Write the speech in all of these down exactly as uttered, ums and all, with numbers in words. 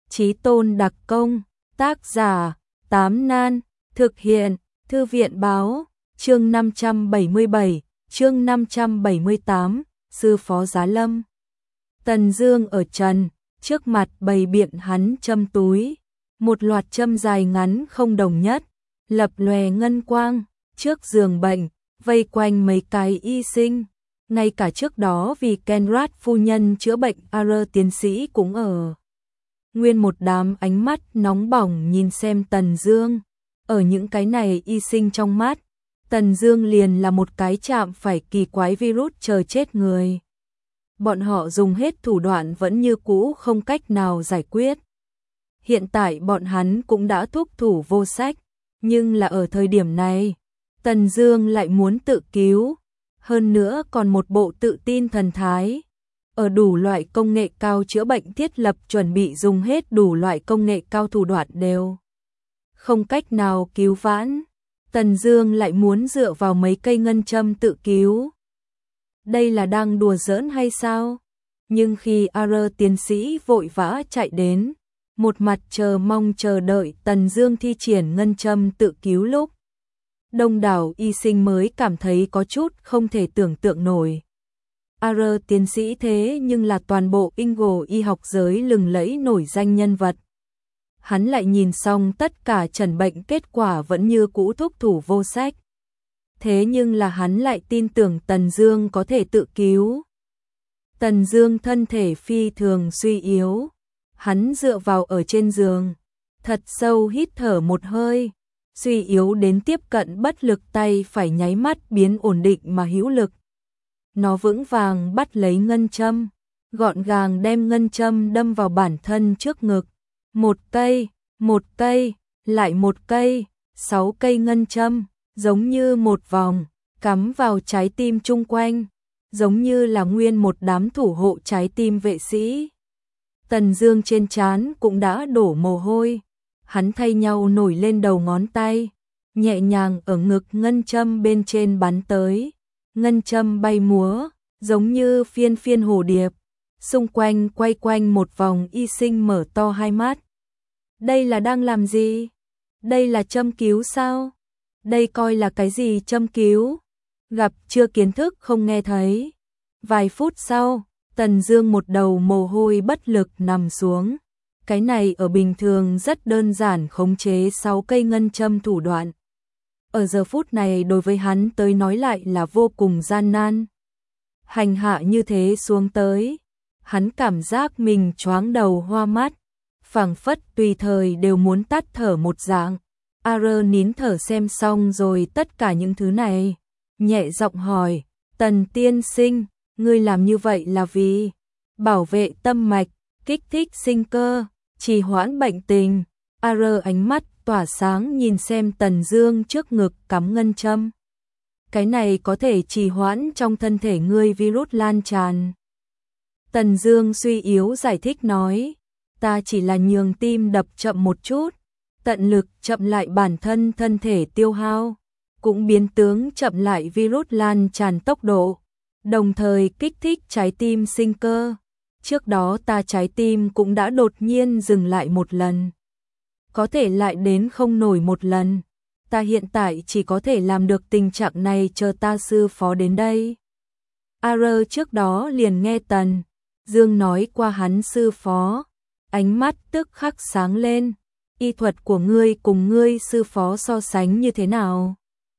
Chí Tôn đặc công, tác giả, Tám Nan, thực hiện, Thư viện báo, chương năm trăm bảy mươi bảy, chương năm trăm bảy mươi tám, sư phó Giá Lâm. Tần Dương ở trần, trước mặt bày biện hắn châm túi, một loạt châm dài ngắn không đồng nhất, lập lòe ngân quang, trước giường bệnh, vây quanh mấy cái y sinh. Ngay cả trước đó vì Kenrat phu nhân chữa bệnh, A R tiến sĩ cũng ở. Nguyên một đám ánh mắt nóng bỏng nhìn xem Tần Dương. Ở những cái này y sinh trong mắt, Tần Dương liền là một cái chạm phải kỳ quái virus chờ chết người. Bọn họ dùng hết thủ đoạn vẫn như cũ không cách nào giải quyết. Hiện tại bọn hắn cũng đã thúc thủ vô sách, nhưng là ở thời điểm này, Tần Dương lại muốn tự cứu, hơn nữa còn một bộ tự tin thần thái. Ở đủ loại công nghệ cao chữa bệnh thiết lập, chuẩn bị dùng hết đủ loại công nghệ cao thủ đoạn đều không cách nào cứu vãn. Tần Dương lại muốn dựa vào mấy cây ngân châm tự cứu. Đây là đang đùa giỡn hay sao? Nhưng khi A R tiến sĩ vội vã chạy đến, một mặt chờ mong chờ đợi Tần Dương thi triển ngân châm tự cứu lúc, đông đảo y sinh mới cảm thấy có chút không thể tưởng tượng nổi. A R tiến sĩ thế nhưng là toàn bộ Ingo y học giới lừng lẫy nổi danh nhân vật. Hắn lại nhìn xong tất cả chẩn bệnh, kết quả vẫn như cũ thúc thủ vô sách. Thế nhưng là hắn lại tin tưởng Tần Dương có thể tự cứu. Tần Dương thân thể phi thường suy yếu, hắn dựa vào ở trên giường, thật sâu hít thở một hơi, suy yếu đến tiếp cận bất lực, tay phải nháy mắt biến ổn định mà hữu lực. Nó vững vàng bắt lấy ngân châm, gọn gàng đem ngân châm đâm vào bản thân trước ngực. Một cây, một cây, lại một cây, sáu cây ngân châm, giống như một vòng, cắm vào trái tim chung quanh, giống như là nguyên một đám thủ hộ trái tim vệ sĩ. Tần Dương trên trán cũng đã đổ mồ hôi, hắn thay nhau nổi lên đầu ngón tay, nhẹ nhàng ở ngực ngân châm bên trên bắn tới. Ngân châm bay múa, giống như phiên phiên hồ điệp, xung quanh quay quanh một vòng. Y sinh mở to hai mắt. Đây là đang làm gì? Đây là châm cứu sao? Đây coi là cái gì châm cứu? Gặp chưa kiến thức không nghe thấy. Vài phút sau, Tần Dương một đầu mồ hôi bất lực nằm xuống. Cái này ở bình thường rất đơn giản, khống chế sáu cây ngân châm thủ đoạn. Ở giờ phút này đối với hắn tới nói lại là vô cùng gian nan. Hành hạ như thế xuống tới, hắn cảm giác mình choáng đầu hoa mắt, phảng phất tùy thời đều muốn tắt thở một dạng. A R nín thở xem xong rồi tất cả những thứ này, nhẹ giọng hỏi, Tần tiên sinh, ngươi làm như vậy là vì bảo vệ tâm mạch, kích thích sinh cơ, trì hoãn bệnh tình. A R ánh mắt tỏa sáng nhìn xem Tần Dương trước ngực cắm ngân châm. Cái này có thể trì hoãn trong thân thể ngươi virus lan tràn. Tần Dương suy yếu giải thích nói, ta chỉ là nhường tim đập chậm một chút, tận lực chậm lại bản thân thân thể tiêu hao, cũng biến tướng chậm lại virus lan tràn tốc độ, đồng thời kích thích trái tim sinh cơ. Trước đó ta trái tim cũng đã đột nhiên dừng lại một lần, có thể lại đến không nổi một lần. Ta hiện tại chỉ có thể làm được tình trạng này, chờ ta sư phó đến đây. A R trước đó liền nghe Tần Dương nói qua hắn sư phó, ánh mắt tức khắc sáng lên. Y thuật của ngươi cùng ngươi sư phó so sánh như thế nào?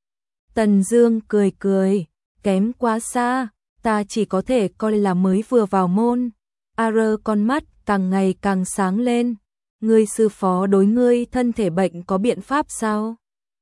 Tần Dương cười cười, kém quá xa, ta chỉ có thể coi là mới vừa vào môn. A R con mắt càng ngày càng sáng lên, ngươi sư phó đối ngươi thân thể bệnh có biện pháp sao?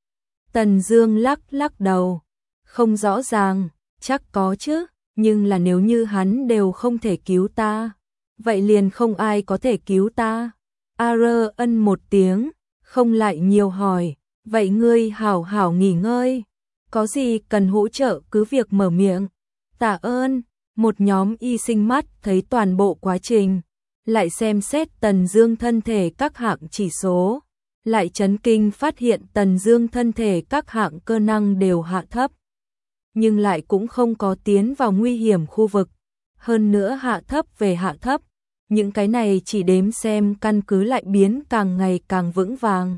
Tần Dương lắc lắc đầu, không rõ ràng, chắc có chứ, nhưng là nếu như hắn đều không thể cứu ta, vậy liền không ai có thể cứu ta. A R ân một tiếng, không lại nhiều hỏi, vậy ngươi hảo hảo nghỉ ngơi, có gì cần hỗ trợ cứ việc mở miệng. Tạ ơn. Một nhóm y sinh mắt thấy toàn bộ quá trình, lại xem xét Tần Dương thân thể các hạng chỉ số, lại chấn kinh phát hiện Tần Dương thân thể các hạng cơ năng đều hạ thấp, nhưng lại cũng không có tiến vào nguy hiểm khu vực, hơn nữa hạ thấp về hạ thấp, những cái này chỉ đếm xem căn cứ lại biến càng ngày càng vững vàng.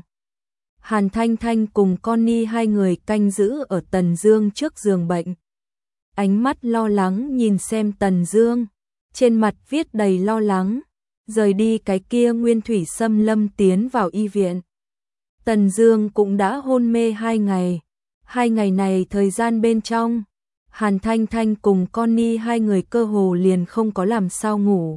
Hàn Thanh Thanh cùng Connie hai người canh giữ ở Tần Dương trước giường bệnh. Ánh mắt lo lắng nhìn xem Tần Dương, trên mặt viết đầy lo lắng, rời đi cái kia Nguyên Thủy Xâm Lâm tiến vào y viện. Tần Dương cũng đã hôn mê hai ngày. Hai ngày này thời gian bên trong, Hàn Thanh Thanh cùng Connie hai người cơ hồ liền không có làm sao ngủ.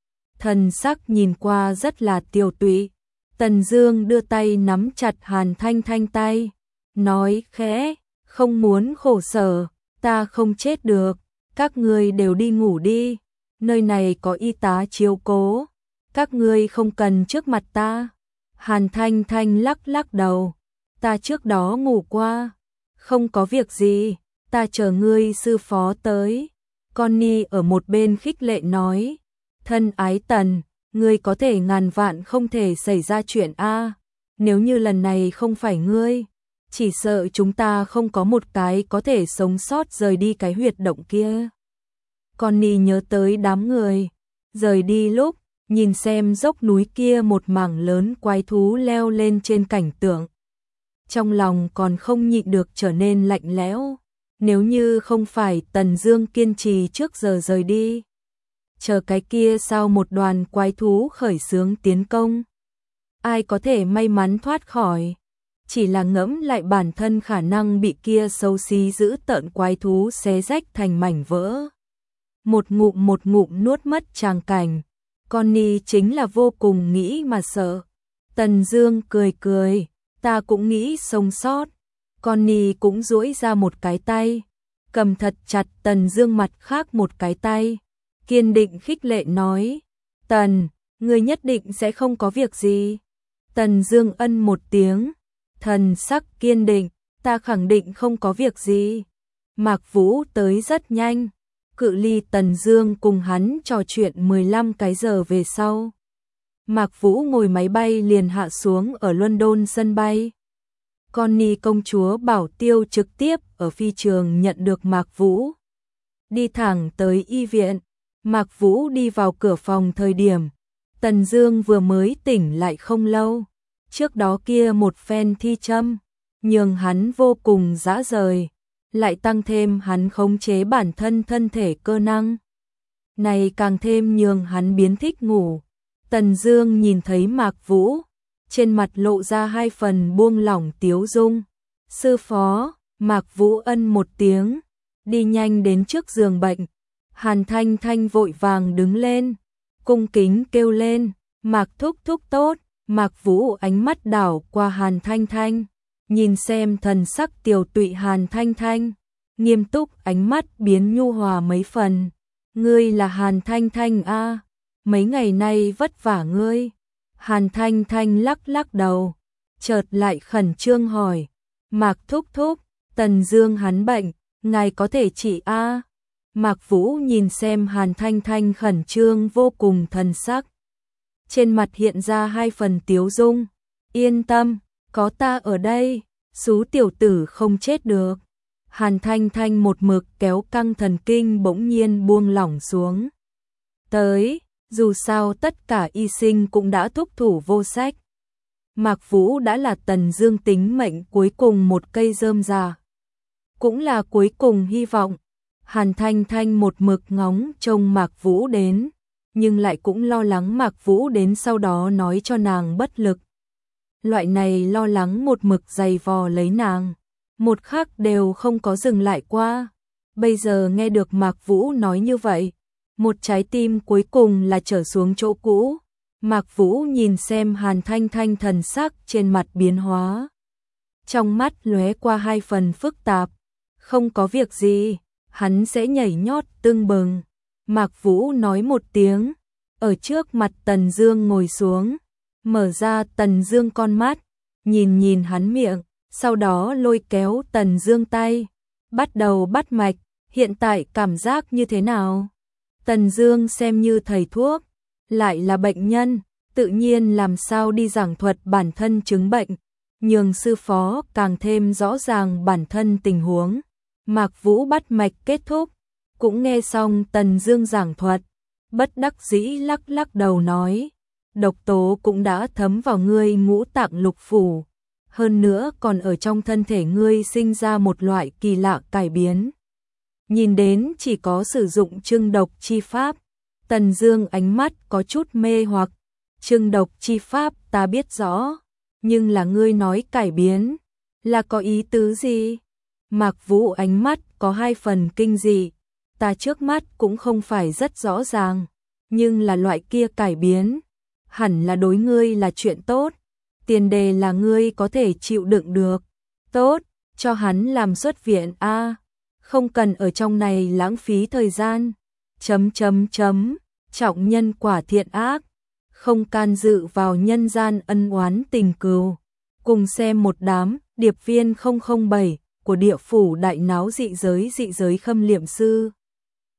Thần sắc nhìn qua rất là tiều tụy. Tần Dương đưa tay nắm chặt Hàn Thanh Thanh tay, nói khẽ, không muốn khổ sở, ta không chết được, các ngươi đều đi ngủ đi, nơi này có y tá chiếu cố, các ngươi không cần trước mặt ta. Hàn Thanh Thanh lắc lắc đầu, ta trước đó ngủ qua, không có việc gì, ta chờ ngươi sư phó tới. Connie ở một bên khích lệ nói, thân ái Tần, ngươi có thể ngàn vạn không thể xảy ra chuyện a, nếu như lần này không phải ngươi, chỉ sợ chúng ta không có một cái có thể sống sót rời đi cái huyệt động kia. Connie nhớ tới đám người rời đi lúc nhìn xem dốc núi kia một mảng lớn quái thú leo lên trên cảnh tượng, trong lòng còn không nhịn được trở nên lạnh lẽo. Nếu như không phải Tần Dương kiên trì trước giờ rời đi, chờ cái kia sau một đoàn quái thú khởi xướng tiến công, ai có thể may mắn thoát khỏi. Chỉ là ngẫm lại bản thân khả năng bị kia xấu xí dữ tợn quái thú xé rách thành mảnh vỡ, một ngụm một ngụm nuốt mất tràng cảnh, Connie chính là vô cùng nghĩ mà sợ. Tần Dương cười cười, ta cũng nghĩ sống sót. Connie cũng duỗi ra một cái tay, cầm thật chặt Tần Dương mặt khác một cái tay, kiên định khích lệ nói, Tần, ngươi nhất định sẽ không có việc gì. Tần Dương ân một tiếng, thần sắc kiên định, ta khẳng định không có việc gì. Mạc Vũ tới rất nhanh, cự ly Tần Dương cùng hắn trò chuyện mười lăm cái giờ về sau, Mạc Vũ ngồi máy bay liền hạ xuống ở London sân bay. Connie công chúa Bảo Tiêu trực tiếp ở phi trường nhận được Mạc Vũ, đi thẳng tới y viện. Mạc Vũ đi vào cửa phòng thời điểm, Tần Dương vừa mới tỉnh lại không lâu, trước đó kia một phen thi châm, nhường hắn vô cùng dã rời, lại tăng thêm hắn khống chế bản thân thân thể cơ năng, này càng thêm nhường hắn biến thích ngủ. Tần Dương nhìn thấy Mạc Vũ, trên mặt lộ ra hai phần buông lỏng tiếu dung. Sư phó, Mạc Vũ ân một tiếng, đi nhanh đến trước giường bệnh. Hàn Thanh Thanh vội vàng đứng lên, cung kính kêu lên, Mạc thúc thúc tốt. Mạc Vũ ánh mắt đảo qua Hàn Thanh Thanh, nhìn xem thần sắc tiều tụy Hàn Thanh Thanh, nghiêm túc ánh mắt biến nhu hòa mấy phần. Ngươi là Hàn Thanh Thanh a? Mấy ngày nay vất vả ngươi. Hàn Thanh Thanh lắc lắc đầu, chợt lại khẩn trương hỏi, Mạc thúc thúc, Tần Dương hắn bệnh, ngài có thể trị a? Mạc Vũ nhìn xem Hàn Thanh Thanh khẩn trương vô cùng thần sắc, trên mặt hiện ra hai phần tiếu dung, yên tâm, có ta ở đây, xú tiểu tử không chết được. Hàn Thanh Thanh một mực kéo căng thần kinh bỗng nhiên buông lỏng xuống. Tới, dù sao tất cả y sinh cũng đã thúc thủ vô sách. Mạc Vũ đã là Tần Dương tính mệnh cuối cùng một cây rơm rà, cũng là cuối cùng hy vọng. Hàn Thanh Thanh một mực ngóng trông Mạc Vũ đến, nhưng lại cũng lo lắng Mạc Vũ đến sau đó nói cho nàng bất lực. Loại này lo lắng một mực dày vò lấy nàng, một khắc đều không có dừng lại qua. Bây giờ nghe được Mạc Vũ nói như vậy, một trái tim cuối cùng là trở xuống chỗ cũ. Mạc Vũ nhìn xem Hàn Thanh Thanh thần sắc trên mặt biến hóa, trong mắt lóe qua hai phần phức tạp. Không có việc gì, hắn sẽ nhảy nhót tưng bừng. Mạc Vũ nói một tiếng, ở trước mặt Tần Dương ngồi xuống, mở ra Tần Dương con mắt, nhìn nhìn hắn miệng, sau đó lôi kéo Tần Dương tay, bắt đầu bắt mạch. Hiện tại cảm giác như thế nào? Tần Dương xem như thầy thuốc, lại là bệnh nhân, tự nhiên làm sao đi giảng thuật bản thân chứng bệnh, nhường sư phó càng thêm rõ ràng bản thân tình huống. Mạc Vũ bắt mạch kết thúc, cũng nghe xong Tần Dương giảng thuật, bất đắc dĩ lắc lắc đầu nói, độc tố cũng đã thấm vào ngươi ngũ tạng lục phủ, hơn nữa còn ở trong thân thể ngươi sinh ra một loại kỳ lạ cải biến. Nhìn đến chỉ có sử dụng trưng độc chi pháp, Tần Dương ánh mắt có chút mê hoặc, trưng độc chi pháp ta biết rõ, nhưng là ngươi nói cải biến, là có ý tứ gì? Mạc Vũ ánh mắt có hai phần kinh dị, ta trước mắt cũng không phải rất rõ ràng, nhưng là loại kia cải biến, hẳn là đối ngươi là chuyện tốt, tiền đề là ngươi có thể chịu đựng được. Tốt, cho hắn làm xuất viện a, không cần ở trong này lãng phí thời gian. Chấm chấm chấm, trọng nhân quả thiện ác, không can dự vào nhân gian ân oán tình cừu. Cùng xem một đám điệp viên không không bảy của địa phủ đại náo dị giới dị giới khâm liệm sư.